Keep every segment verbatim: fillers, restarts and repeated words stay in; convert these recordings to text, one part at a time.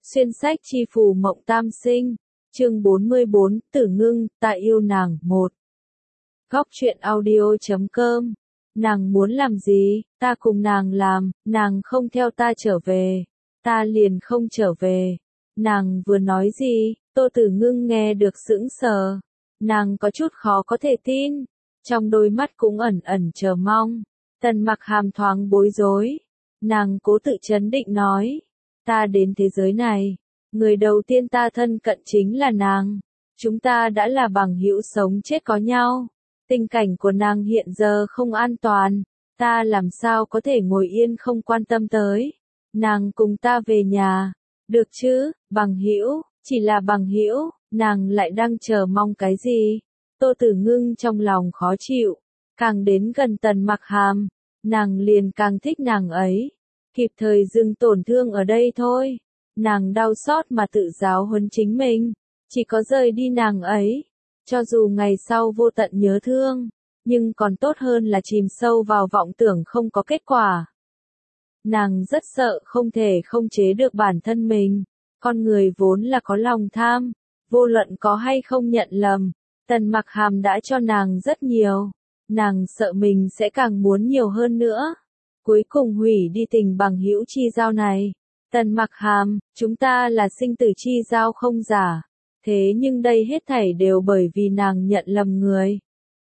Xuyên sách chi phù mộng tam sinh, chương bốn mươi bốn, Tử Ngưng, ta yêu nàng, một. Góc truyện audio chấm com. Nàng muốn làm gì, ta cùng nàng làm, nàng không theo ta trở về, ta liền không trở về. Nàng vừa nói gì, Tô Tử Ngưng nghe được sững sờ. Nàng có chút khó có thể tin, trong đôi mắt cũng ẩn ẩn chờ mong. Tần Mặc Hàm thoáng bối rối, nàng cố tự trấn định nói. Ta đến thế giới này, người đầu tiên ta thân cận chính là nàng. Chúng ta đã là bằng hữu sống chết có nhau. Tình cảnh của nàng hiện giờ không an toàn, ta làm sao có thể ngồi yên không quan tâm tới. Nàng cùng ta về nhà, được chứ, bằng hữu, chỉ là bằng hữu, nàng lại đang chờ mong cái gì? Tô Tử Ngưng trong lòng khó chịu, càng đến gần Tần Mặc Hàm, nàng liền càng thích nàng ấy. Kịp thời dừng tổn thương ở đây thôi. Nàng đau xót mà tự giáo huấn chính mình, chỉ có rời đi nàng ấy. Cho dù ngày sau vô tận nhớ thương, nhưng còn tốt hơn là chìm sâu vào vọng tưởng không có kết quả. Nàng rất sợ không thể không chế được bản thân mình. Con người vốn là có lòng tham, vô luận có hay không nhận lầm. Tần Mặc Hàm đã cho nàng rất nhiều, nàng sợ mình sẽ càng muốn nhiều hơn nữa. Cuối cùng hủy đi tình bằng hữu chi giao này. Tần Mặc Hàm, chúng ta là sinh tử chi giao không giả. Thế nhưng đây hết thảy đều bởi vì nàng nhận lầm người.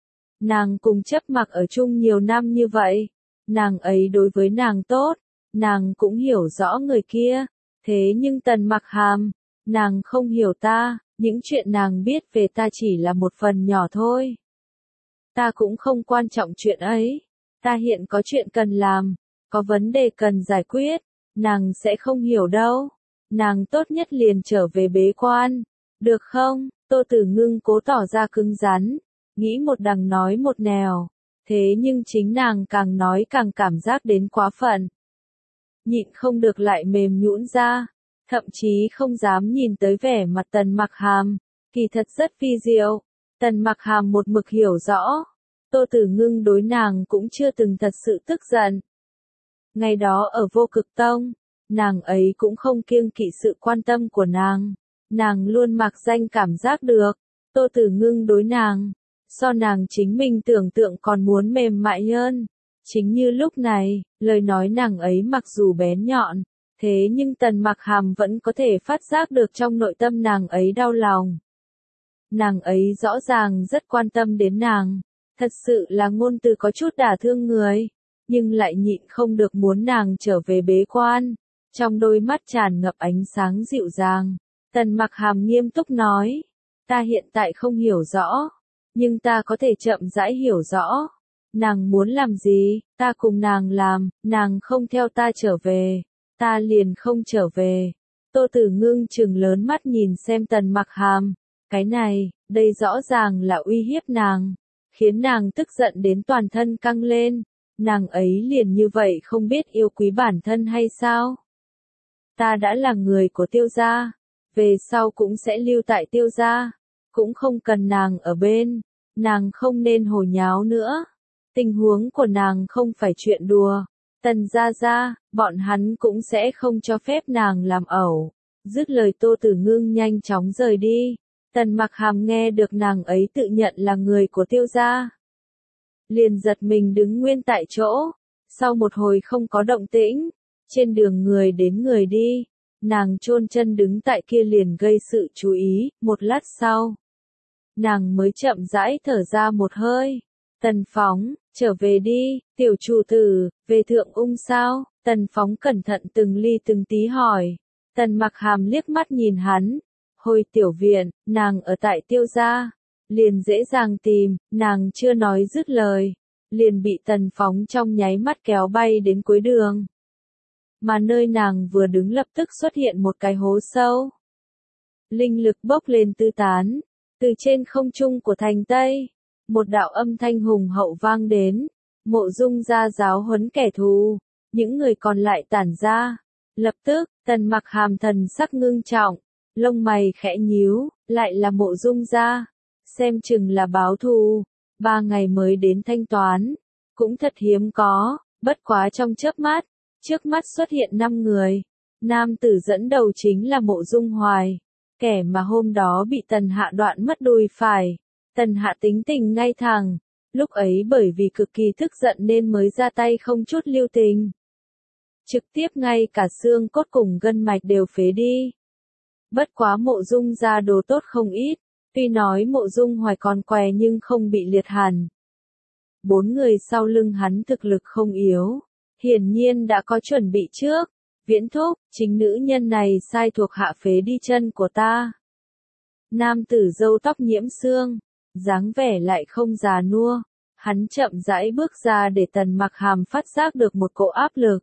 Nàng cùng chấp mặc ở chung nhiều năm như vậy. Nàng ấy đối với nàng tốt, nàng cũng hiểu rõ người kia. Thế nhưng Tần Mặc Hàm, nàng không hiểu ta, những chuyện nàng biết về ta chỉ là một phần nhỏ thôi. Ta cũng không quan trọng chuyện ấy. Ta hiện có chuyện cần làm, có vấn đề cần giải quyết, nàng sẽ không hiểu đâu. Nàng tốt nhất liền trở về bế quan, được không? Tô Tử Ngưng cố tỏ ra cứng rắn, nghĩ một đằng nói một nẻo, thế nhưng chính nàng càng nói càng cảm giác đến quá phận. Nhịn không được lại mềm nhũn ra, thậm chí không dám nhìn tới vẻ mặt Tần Mặc Hàm, kỳ thật rất vi diệu. Tần Mặc Hàm một mực hiểu rõ, Tô Tử Ngưng đối nàng cũng chưa từng thật sự tức giận. Ngày đó ở Vô Cực Tông, nàng ấy cũng không kiêng kỵ sự quan tâm của nàng. Nàng luôn mặc danh cảm giác được, Tô Tử Ngưng đối nàng, so nàng chính mình tưởng tượng còn muốn mềm mại hơn. Chính như lúc này, lời nói nàng ấy mặc dù bén nhọn, thế nhưng Tần Mặc Hàm vẫn có thể phát giác được trong nội tâm nàng ấy đau lòng. Nàng ấy rõ ràng rất quan tâm đến nàng, thật sự là ngôn từ có chút đả thương người, nhưng lại nhịn không được muốn nàng trở về bế quan. Trong đôi mắt tràn ngập ánh sáng dịu dàng, Tần Mặc Hàm nghiêm túc nói, ta hiện tại không hiểu rõ, nhưng ta có thể chậm rãi hiểu rõ. Nàng muốn làm gì, ta cùng nàng làm, nàng không theo ta trở về, ta liền không trở về. Tô Tử Ngưng trừng lớn mắt nhìn xem Tần Mặc Hàm, cái này, đây rõ ràng là uy hiếp nàng, khiến nàng tức giận đến toàn thân căng lên. Nàng ấy liền như vậy không biết yêu quý bản thân hay sao? Ta đã là người của Tiêu gia, về sau cũng sẽ lưu tại Tiêu gia, cũng không cần nàng ở bên, nàng không nên hồ nháo nữa. Tình huống của nàng không phải chuyện đùa, Tần gia gia, bọn hắn cũng sẽ không cho phép nàng làm ẩu. Dứt lời Tô Tử Ngưng nhanh chóng rời đi. Tần Mặc Hàm nghe được nàng ấy tự nhận là người của Tiêu gia, liền giật mình đứng nguyên tại chỗ. Sau một hồi không có động tĩnh, trên đường người đến người đi, nàng chôn chân đứng tại kia liền gây sự chú ý. Một lát sau, nàng mới chậm rãi thở ra một hơi. Tần Phóng, trở về đi, tiểu chủ tử, về Thượng Ung sao? Tần Phóng cẩn thận từng ly từng tí hỏi. Tần Mặc Hàm liếc mắt nhìn hắn, hồi tiểu viện, nàng ở tại Tiêu gia, liền dễ dàng tìm. Nàng chưa nói dứt lời, liền bị Tần Phóng trong nháy mắt kéo bay đến cuối đường. Mà nơi nàng vừa đứng lập tức xuất hiện một cái hố sâu. Linh lực bốc lên tứ tán, từ trên không trung của thành Tây, một đạo âm thanh hùng hậu vang đến, Mộ Dung gia giáo huấn kẻ thù, những người còn lại tản ra. Lập tức, Tần Mặc Hàm thần sắc ngưng trọng, lông mày khẽ nhíu, lại là Mộ Dung gia, xem chừng là báo thù, ba ngày mới đến thanh toán, cũng thật hiếm có. Bất quá trong chớp mắt, trước mắt xuất hiện năm người, Nam tử dẫn đầu chính là Mộ Dung Hoài, kẻ mà hôm đó bị Tần Hạ đoạn mất đùi phải. Tần Hạ tính tình ngay thẳng, lúc ấy bởi vì cực kỳ tức giận nên mới ra tay không chút lưu tình. Trực tiếp ngay cả xương cốt cùng gân mạch đều phế đi. Bất quá Mộ Dung gia đồ tốt không ít, tuy nói Mộ Dung Hoài còn què nhưng không bị liệt hẳn. Bốn người sau lưng hắn thực lực không yếu, hiển nhiên đã có chuẩn bị trước. Viễn thúc, chính nữ nhân này sai thuộc hạ phế đi chân của ta. Nam tử râu tóc nhiễm xương, dáng vẻ lại không già nua, hắn chậm rãi bước ra để Tần Mặc Hàm phát giác được một cỗ áp lực.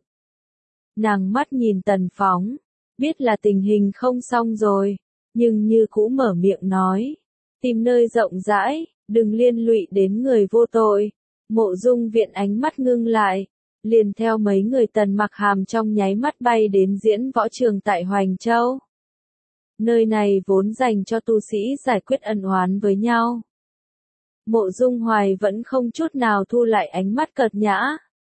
Nàng mắt nhìn Tần Phóng, biết là tình hình không xong rồi, nhưng như cũ mở miệng nói, tìm nơi rộng rãi, đừng liên lụy đến người vô tội. Mộ Dung Viện ánh mắt ngưng lại, liền theo mấy người Tần Mặc Hàm trong nháy mắt bay đến diễn võ trường tại Hoành Châu. Nơi này vốn dành cho tu sĩ giải quyết ân oán với nhau. Mộ Dung Hoài vẫn không chút nào thu lại ánh mắt cợt nhã.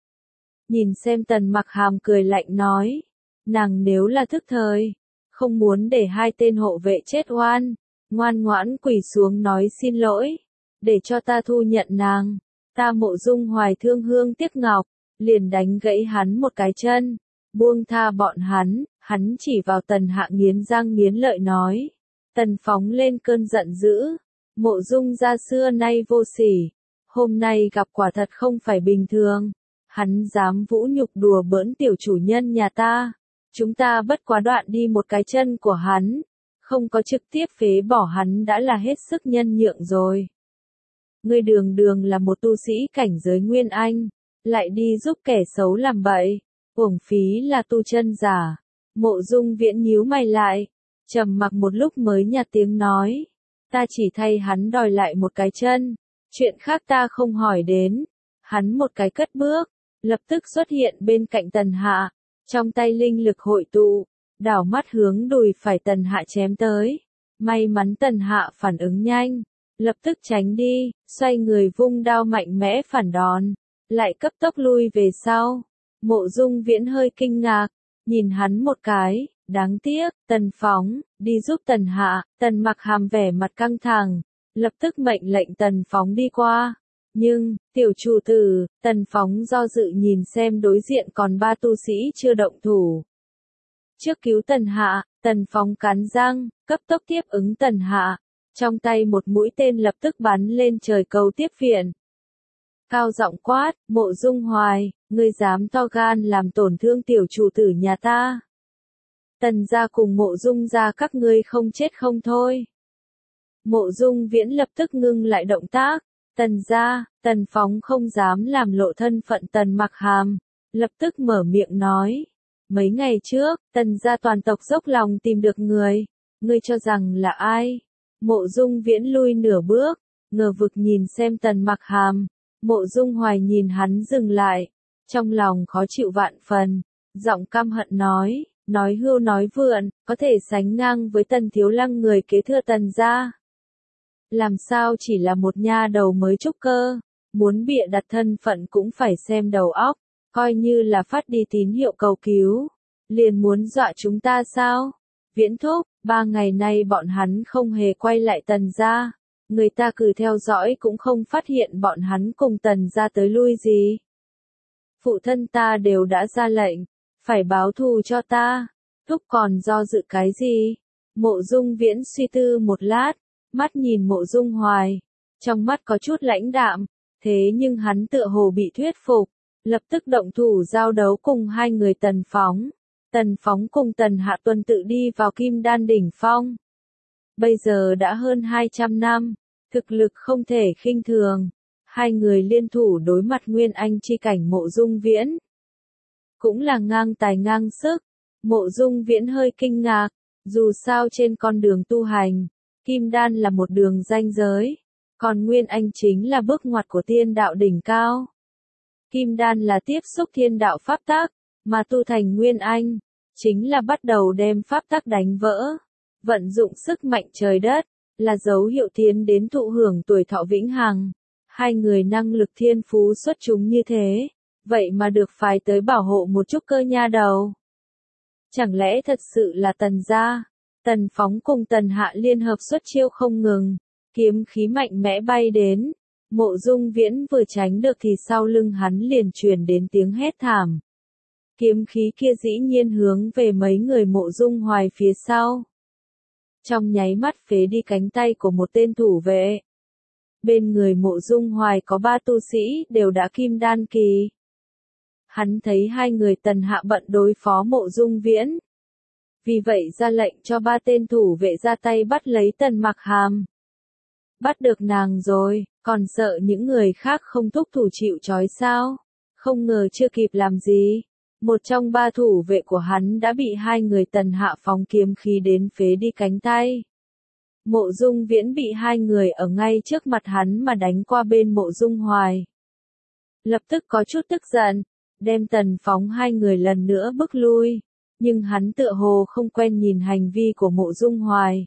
Nhìn xem Tần Mặc Hàm cười lạnh nói, nàng nếu là thức thời, không muốn để hai tên hộ vệ chết oan, ngoan ngoãn quỳ xuống nói xin lỗi, để cho ta thu nhận nàng. Ta Mộ Dung Hoài thương hương tiếc ngọc, liền đánh gãy hắn một cái chân, buông tha bọn hắn. Hắn chỉ vào Tần Hạ nghiến răng nghiến lợi nói. Tần Phóng lên cơn giận dữ. Mộ Dung gia xưa nay vô sỉ, hôm nay gặp quả thật không phải bình thường. Hắn dám vũ nhục đùa bỡn tiểu chủ nhân nhà ta. Chúng ta bất quá đoạn đi một cái chân của hắn, không có trực tiếp phế bỏ hắn đã là hết sức nhân nhượng rồi. Ngươi đường đường là một tu sĩ cảnh giới Nguyên Anh, lại đi giúp kẻ xấu làm bậy, uổng phí là tu chân giả. Mộ Dung Viễn nhíu mày lại, trầm mặc một lúc mới nhạt tiếng nói, ta chỉ thay hắn đòi lại một cái chân, chuyện khác ta không hỏi đến. Hắn một cái cất bước, lập tức xuất hiện bên cạnh Tần Hạ, trong tay linh lực hội tụ, đảo mắt hướng đùi phải Tần Hạ chém tới. May mắn Tần Hạ phản ứng nhanh, lập tức tránh đi, xoay người vung đao mạnh mẽ phản đòn, lại cấp tốc lui về sau. Mộ Dung Viễn hơi kinh ngạc, nhìn hắn một cái, đáng tiếc. Tần Phóng, đi giúp Tần Hạ. Tần Mặc Hàm vẻ mặt căng thẳng, lập tức mệnh lệnh Tần Phóng đi qua. Nhưng, tiểu chủ tử, Tần Phóng do dự nhìn xem đối diện còn ba tu sĩ chưa động thủ. Trước cứu Tần Hạ, Tần Phóng cắn răng, cấp tốc tiếp ứng Tần Hạ. Trong tay một mũi tên lập tức bắn lên trời cầu tiếp viện. Cao giọng quát, Mộ Dung Hoài, ngươi dám to gan làm tổn thương tiểu chủ tử nhà ta. Tần gia cùng Mộ Dung gia các ngươi không chết không thôi. Mộ Dung Viễn lập tức ngưng lại động tác. Tần gia, Tần Phóng không dám làm lộ thân phận Tần Mặc Hàm, lập tức mở miệng nói. Mấy ngày trước, Tần gia toàn tộc dốc lòng tìm được người, ngươi cho rằng là ai? Mộ Dung Viễn lui nửa bước, ngờ vực nhìn xem Tần Mặc Hàm. Mộ Dung Hoài nhìn hắn dừng lại, trong lòng khó chịu vạn phần, giọng căm hận nói, nói hưu nói vượn, có thể sánh ngang với Tần Thiếu Lăng người kế thừa Tần gia. Làm sao chỉ là một nha đầu mới trúc cơ, muốn bịa đặt thân phận cũng phải xem đầu óc, coi như là phát đi tín hiệu cầu cứu, liền muốn dọa chúng ta sao? Viễn thúc, ba ngày nay bọn hắn không hề quay lại Tần gia, người ta cứ theo dõi cũng không phát hiện bọn hắn cùng Tần gia tới lui gì. Phụ thân ta đều đã ra lệnh, phải báo thù cho ta, thúc còn do dự cái gì? Mộ Dung Viễn suy tư một lát, mắt nhìn Mộ Dung Hoài, trong mắt có chút lãnh đạm, thế nhưng hắn tựa hồ bị thuyết phục, lập tức động thủ giao đấu cùng hai người Tần Phóng. Tần Phóng cùng Tần Hạ tuần tự đi vào Kim Đan đỉnh phong. Bây giờ đã hơn hai trăm năm, thực lực không thể khinh thường. Hai người liên thủ đối mặt Nguyên Anh chi cảnh Mộ Dung Viễn. Cũng là ngang tài ngang sức. Mộ Dung Viễn hơi kinh ngạc, dù sao trên con đường tu hành, Kim Đan là một đường ranh giới, còn Nguyên Anh chính là bước ngoặt của thiên đạo đỉnh cao. Kim Đan là tiếp xúc thiên đạo pháp tắc, mà tu thành Nguyên Anh, chính là bắt đầu đem pháp tắc đánh vỡ, vận dụng sức mạnh trời đất, là dấu hiệu tiến đến thụ hưởng tuổi thọ vĩnh hằng. Hai người năng lực thiên phú xuất chúng như thế, vậy mà được phái tới bảo hộ một chút cơ nha đầu. Chẳng lẽ thật sự là Tần gia? Tần Phóng cùng Tần Hạ liên hợp xuất chiêu không ngừng, kiếm khí mạnh mẽ bay đến. Mộ Dung Viễn vừa tránh được thì sau lưng hắn liền truyền đến tiếng hét thảm. Kiếm khí kia dĩ nhiên hướng về mấy người Mộ Dung Hoài phía sau. Trong nháy mắt phế đi cánh tay của một tên thủ vệ. Bên người Mộ Dung Hoài có ba tu sĩ đều đã kim đan kỳ. Hắn thấy hai người Tần Hạ bận đối phó Mộ Dung Viễn. Vì vậy ra lệnh cho ba tên thủ vệ ra tay bắt lấy Tần Mặc Hàm. Bắt được nàng rồi, còn sợ những người khác không thúc thủ chịu trói sao? Không ngờ chưa kịp làm gì. Một trong ba thủ vệ của hắn đã bị hai người Tần Hạ phóng kiếm khí đến phế đi cánh tay. Mộ Dung Viễn bị hai người ở ngay trước mặt hắn mà đánh qua bên Mộ Dung Hoài. Lập tức có chút tức giận, đem Tần Phóng hai người lần nữa bức lui. Nhưng hắn tựa hồ không quen nhìn hành vi của Mộ Dung Hoài.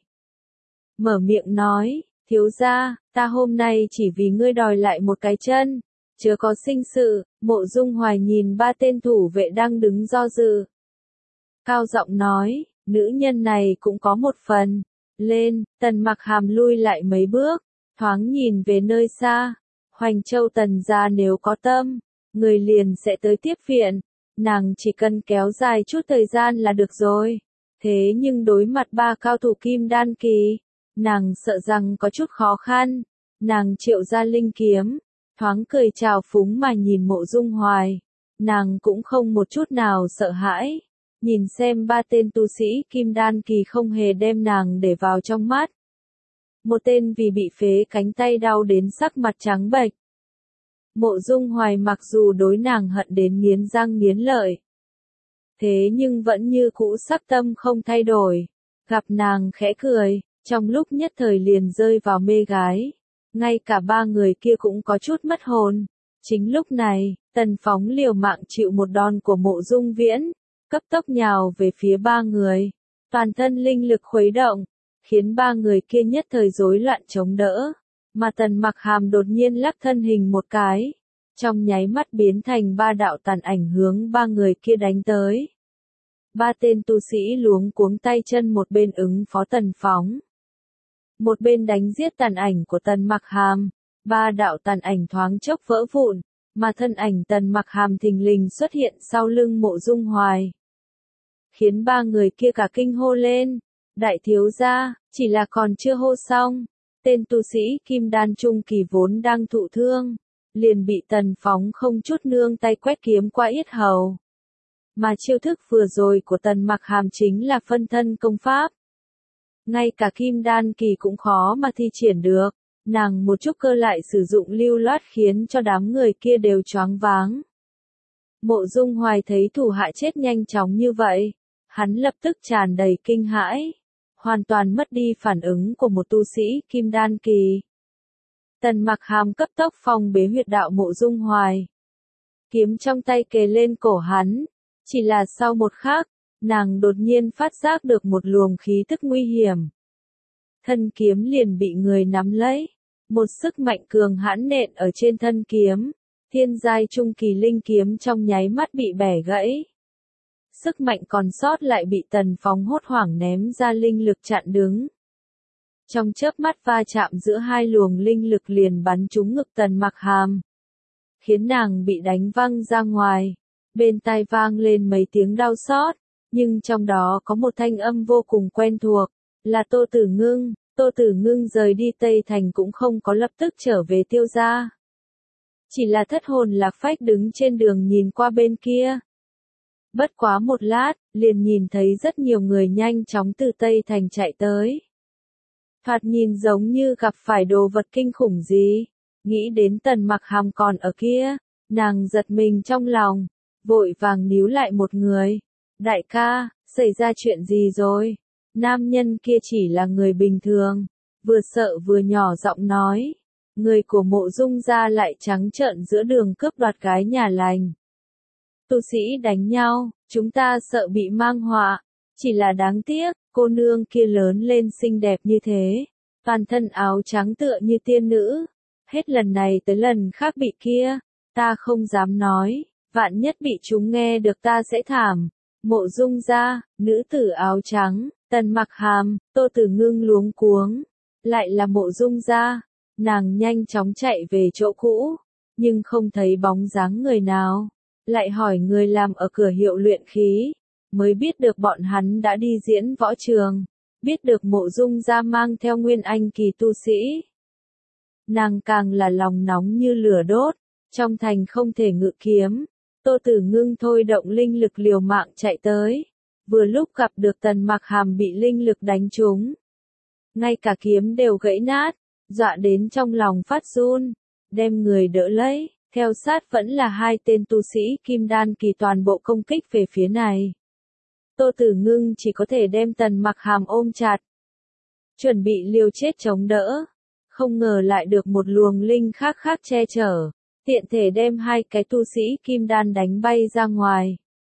Mở miệng nói, thiếu gia, ta hôm nay chỉ vì ngươi đòi lại một cái chân, chớ có sinh sự. Mộ Dung Hoài nhìn ba tên thủ vệ đang đứng do dự. Cao giọng nói, nữ nhân này cũng có một phần. Lên, Tần Mặc Hàm lui lại mấy bước, thoáng nhìn về nơi xa. Hoành Châu Tần gia nếu có tâm, người liền sẽ tới tiếp viện. Nàng chỉ cần kéo dài chút thời gian là được rồi. Thế nhưng đối mặt ba cao thủ kim đan kỳ, nàng sợ rằng có chút khó khăn. Nàng triệu ra linh kiếm, thoáng cười chào phúng mà nhìn Mộ Dung Hoài. Nàng cũng không một chút nào sợ hãi. Nhìn xem ba tên tu sĩ kim đan kỳ không hề đem nàng để vào trong mắt. Một tên vì bị phế cánh tay đau đến sắc mặt trắng bệch. Mộ Dung Hoài mặc dù đối nàng hận đến nghiến răng nghiến lợi. Thế nhưng vẫn như cũ sắc tâm không thay đổi. Gặp nàng khẽ cười, trong lúc nhất thời liền rơi vào mê gái. Ngay cả ba người kia cũng có chút mất hồn. Chính lúc này, Tần Phóng liều mạng chịu một đòn của Mộ Dung Viễn, cấp tốc nhào về phía ba người. Toàn thân linh lực khuấy động, khiến ba người kia nhất thời rối loạn chống đỡ. Mà Tần Mặc Hàm đột nhiên lắc thân hình một cái, trong nháy mắt biến thành ba đạo tàn ảnh hướng ba người kia đánh tới. Ba tên tu sĩ luống cuống tay chân, một bên ứng phó Tần Phóng, một bên đánh giết tàn ảnh của Tần Mặc Hàm. Ba đạo tàn ảnh thoáng chốc vỡ vụn, mà thân ảnh Tần Mặc Hàm thình lình xuất hiện sau lưng Mộ Dung Hoài, khiến ba người kia cả kinh hô lên. Đại thiếu gia, chỉ là còn chưa hô xong, tên tu sĩ kim đan trung kỳ vốn đang thụ thương, liền bị Tần Phóng không chút nương tay quét kiếm qua yết hầu. Mà chiêu thức vừa rồi của Tần Mặc Hàm chính là phân thân công pháp. Ngay cả kim đan kỳ cũng khó mà thi triển được, nàng một chút cơ lại sử dụng lưu loát khiến cho đám người kia đều choáng váng. Mộ Dung Hoài thấy thủ hạ chết nhanh chóng như vậy, hắn lập tức tràn đầy kinh hãi, hoàn toàn mất đi phản ứng của một tu sĩ kim đan kỳ. Tần Mặc Hàm cấp tốc phòng bế huyệt đạo Mộ Dung Hoài, kiếm trong tay kề lên cổ hắn. Chỉ là sau một khắc, nàng đột nhiên phát giác được một luồng khí tức nguy hiểm. Thân kiếm liền bị người nắm lấy, một sức mạnh cường hãn nện ở trên thân kiếm, thiên giai trung kỳ linh kiếm trong nháy mắt bị bẻ gãy. Sức mạnh còn sót lại bị Tần Phóng hốt hoảng ném ra linh lực chặn đứng. Trong chớp mắt va chạm giữa hai luồng linh lực liền bắn trúng ngực Tần Mặc Hàm, khiến nàng bị đánh văng ra ngoài. Bên tai vang lên mấy tiếng đau xót, nhưng trong đó có một thanh âm vô cùng quen thuộc, là Tô Tử Ngưng. Tô Tử Ngưng rời đi Tây Thành cũng không có lập tức trở về Tiêu gia, chỉ là thất hồn lạc phách đứng trên đường nhìn qua bên kia. Bất quá một lát, liền nhìn thấy rất nhiều người nhanh chóng từ Tây Thành chạy tới. Thoạt nhìn giống như gặp phải đồ vật kinh khủng gì. Nghĩ đến Tần Mặc Hàm còn ở kia, nàng giật mình trong lòng, vội vàng níu lại một người. Đại ca, xảy ra chuyện gì rồi? Nam nhân kia chỉ là người bình thường, vừa sợ vừa nhỏ giọng nói. Người của Mộ Dung gia lại trắng trợn giữa đường cướp đoạt gái nhà lành. Tu sĩ đánh nhau, chúng ta sợ bị mang họa. Chỉ là đáng tiếc, cô nương kia lớn lên xinh đẹp như thế, toàn thân áo trắng tựa như tiên nữ. Hết lần này tới lần khác bị kia, ta không dám nói, vạn nhất bị chúng nghe được ta sẽ thảm. Mộ Dung gia, nữ tử áo trắng, Tần Mặc Hàm, Tô Tử Ngưng luống cuống. Lại là Mộ Dung gia, nàng nhanh chóng chạy về chỗ cũ, nhưng không thấy bóng dáng người nào. Lại hỏi người làm ở cửa hiệu luyện khí, mới biết được bọn hắn đã đi diễn võ trường, biết được Mộ Dung gia mang theo nguyên anh kỳ tu sĩ. Nàng càng là lòng nóng như lửa đốt, trong thành không thể ngự kiếm. Tô Tử Ngưng thôi động linh lực liều mạng chạy tới, vừa lúc gặp được Tần Mặc Hàm bị linh lực đánh trúng. Ngay cả kiếm đều gãy nát, dọa đến trong lòng phát run, đem người đỡ lấy, theo sát vẫn là hai tên tu sĩ kim đan kỳ toàn bộ công kích về phía này. Tô Tử Ngưng chỉ có thể đem Tần Mặc Hàm ôm chặt, chuẩn bị liều chết chống đỡ, không ngờ lại được một luồng linh khác khác che chở, tiện thể đem hai cái tu sĩ kim đan đánh bay ra ngoài.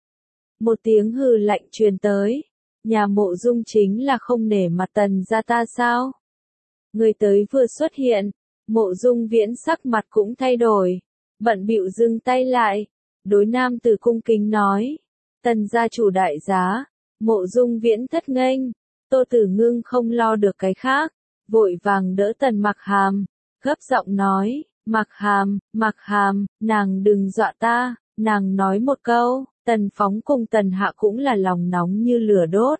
Một tiếng hừ lạnh truyền tới, nhà Mộ Dung chính là không nể mặt Tần gia ta sao? Người tới vừa xuất hiện, Mộ Dung Viễn sắc mặt cũng thay đổi, bận bịu dừng tay lại, đối nam tử cung kính nói, Tần gia chủ đại giá. Mộ Dung Viễn thất nghênh, Tô Tử Ngưng không lo được cái khác, vội vàng đỡ Tần Mặc Hàm, gấp giọng nói, Mặc Hàm, Mặc Hàm, nàng đừng dọa ta. Nàng nói một câu, Tần Phóng cùng Tần Hạ cũng là lòng nóng như lửa đốt.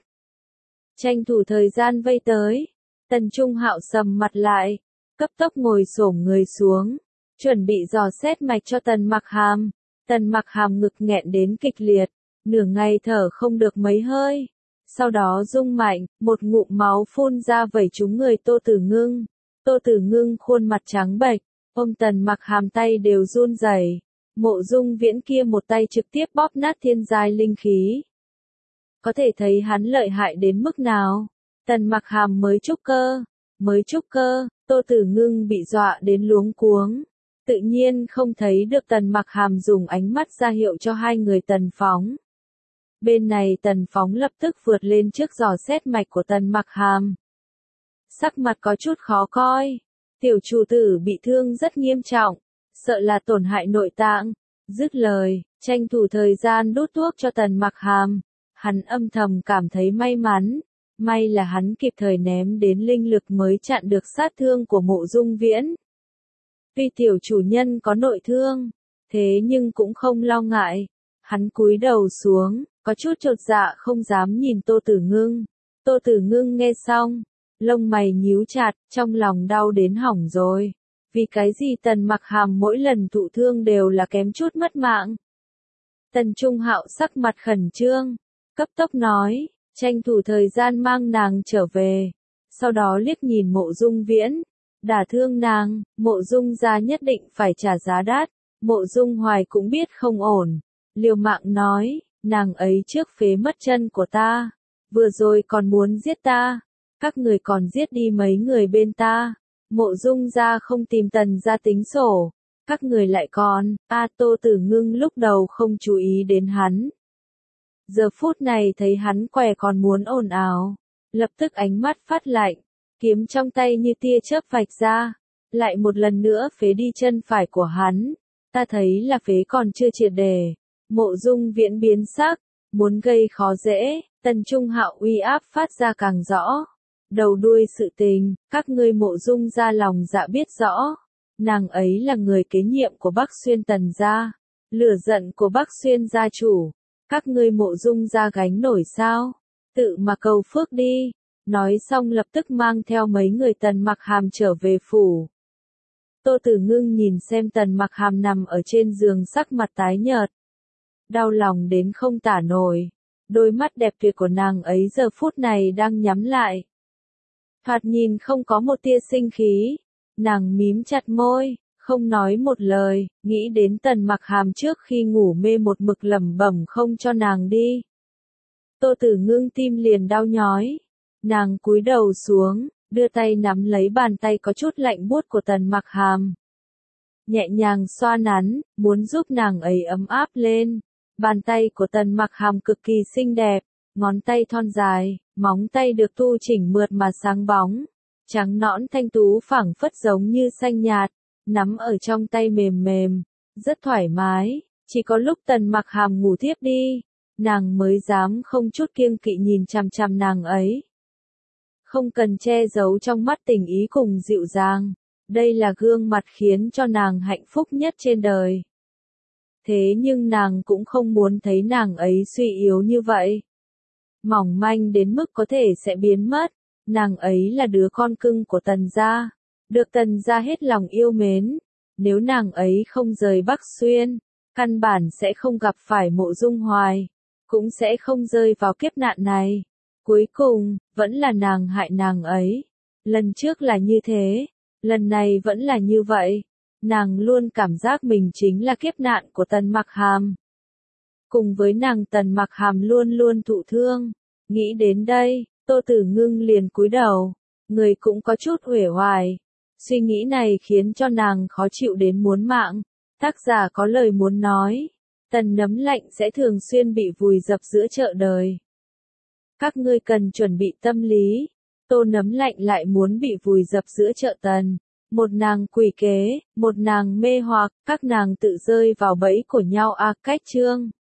Tranh thủ thời gian vây tới, Tần Trung Hạo sầm mặt lại, cấp tốc ngồi xổm người xuống, chuẩn bị dò xét mạch cho Tần Mặc Hàm. Tần Mặc Hàm ngực nghẹn đến kịch liệt, nửa ngày thở không được mấy hơi. Sau đó rung mạnh, một ngụm máu phun ra vẩy trúng người Tô Tử Ngưng. Tô Tử Ngưng khuôn mặt trắng bệch, ôm Tần Mặc Hàm tay đều run rẩy. Mộ Dung Viễn kia một tay trực tiếp bóp nát thiên giai linh khí. Có thể thấy hắn lợi hại đến mức nào. Tần Mặc Hàm mới trúc cơ, mới trúc cơ, Tô Tử Ngưng bị dọa đến luống cuống. Tự nhiên không thấy được Tần Mặc Hàm dùng ánh mắt ra hiệu cho hai người Tần Phóng. Bên này Tần Phóng lập tức vượt lên trước dò xét mạch của Tần Mặc Hàm. Sắc mặt có chút khó coi, tiểu chủ tử bị thương rất nghiêm trọng, sợ là tổn hại nội tạng. Dứt lời, tranh thủ thời gian đút thuốc cho Tần Mặc Hàm. Hắn âm thầm cảm thấy may mắn, may là hắn kịp thời ném đến linh lực mới chặn được sát thương của Mộ Dung Viễn. Tuy tiểu chủ nhân có nội thương, thế nhưng cũng không lo ngại. Hắn cúi đầu xuống, có chút chột dạ không dám nhìn Tô Tử Ngưng. Tô Tử Ngưng nghe xong, lông mày nhíu chặt, trong lòng đau đến hỏng rồi. Vì cái gì Tần Mặc Hàm mỗi lần thụ thương đều là kém chút mất mạng. Tần Trung Hạo sắc mặt khẩn trương, cấp tốc nói, tranh thủ thời gian mang nàng trở về. Sau đó liếc nhìn Mộ Dung Viễn, đả thương nàng, Mộ Dung gia nhất định phải trả giá đắt. Mộ Dung Hoài cũng biết không ổn, liều mạng nói, nàng ấy trước phế mất chân của ta, vừa rồi còn muốn giết ta, các người còn giết đi mấy người bên ta. Mộ Dung gia không tìm Tần gia tính sổ, các người lại còn, a Tô Tử Ngưng lúc đầu không chú ý đến hắn. Giờ phút này thấy hắn què còn muốn ồn ào, lập tức ánh mắt phát lạnh, kiếm trong tay như tia chớp vạch ra, lại một lần nữa phế đi chân phải của hắn. Ta thấy là phế còn chưa triệt để. Mộ Dung Viễn biến sắc, muốn gây khó dễ, Tần Trung Hạo uy áp phát ra càng rõ. Đầu đuôi sự tình, các ngươi Mộ Dung gia lòng dạ biết rõ. Nàng ấy là người kế nhiệm của Bắc Xuyên Tần gia, lửa giận của Bắc Xuyên gia chủ, các ngươi Mộ Dung gia gánh nổi sao? Tự mà cầu phước đi. Nói xong lập tức mang theo mấy người Tần Mặc Hàm trở về phủ. Tô Tử Ngưng nhìn xem Tần Mặc Hàm nằm ở trên giường sắc mặt tái nhợt, đau lòng đến không tả nổi. Đôi mắt đẹp tuyệt của nàng ấy giờ phút này đang nhắm lại, thoạt nhìn không có một tia sinh khí. Nàng mím chặt môi, không nói một lời, nghĩ đến Tần Mặc Hàm trước khi ngủ mê một mực lẩm bẩm không cho nàng đi. Tô Tử Ngưng tim liền đau nhói, nàng cúi đầu xuống, đưa tay nắm lấy bàn tay có chút lạnh buốt của Tần Mặc Hàm. Nhẹ nhàng xoa nắn, muốn giúp nàng ấy ấm áp lên. Bàn tay của Tần Mặc Hàm cực kỳ xinh đẹp, ngón tay thon dài, móng tay được tu chỉnh mượt mà sáng bóng, trắng nõn thanh tú phảng phất giống như xanh nhạt, nắm ở trong tay mềm mềm, rất thoải mái. Chỉ có lúc Tần Mặc Hàm ngủ thiếp đi, nàng mới dám không chút kiêng kỵ nhìn chằm chằm nàng ấy. Không cần che giấu trong mắt tình ý cùng dịu dàng, đây là gương mặt khiến cho nàng hạnh phúc nhất trên đời. Thế nhưng nàng cũng không muốn thấy nàng ấy suy yếu như vậy. Mỏng manh đến mức có thể sẽ biến mất, nàng ấy là đứa con cưng của Tần gia, được Tần gia hết lòng yêu mến. Nếu nàng ấy không rời Bắc Xuyên, căn bản sẽ không gặp phải Mộ Dung Hoài, cũng sẽ không rơi vào kiếp nạn này. Cuối cùng, vẫn là nàng hại nàng ấy. Lần trước là như thế, lần này vẫn là như vậy. Nàng luôn cảm giác mình chính là kiếp nạn của Tần Mặc Hàm. Cùng với nàng Tần Mặc Hàm luôn luôn thụ thương. Nghĩ đến đây, Tô Tử Ngưng liền cúi đầu, người cũng có chút uể oải. Suy nghĩ này khiến cho nàng khó chịu đến muốn mạng. Tác giả có lời muốn nói, Tần Nấm Lạnh sẽ thường xuyên bị vùi dập giữa chợ đời. Các ngươi cần chuẩn bị tâm lý. Tô Nấm Lạnh lại muốn bị vùi dập giữa chợ Tần. Một nàng quỷ kế, một nàng mê hoặc, các nàng tự rơi vào bẫy của nhau a. Cách chương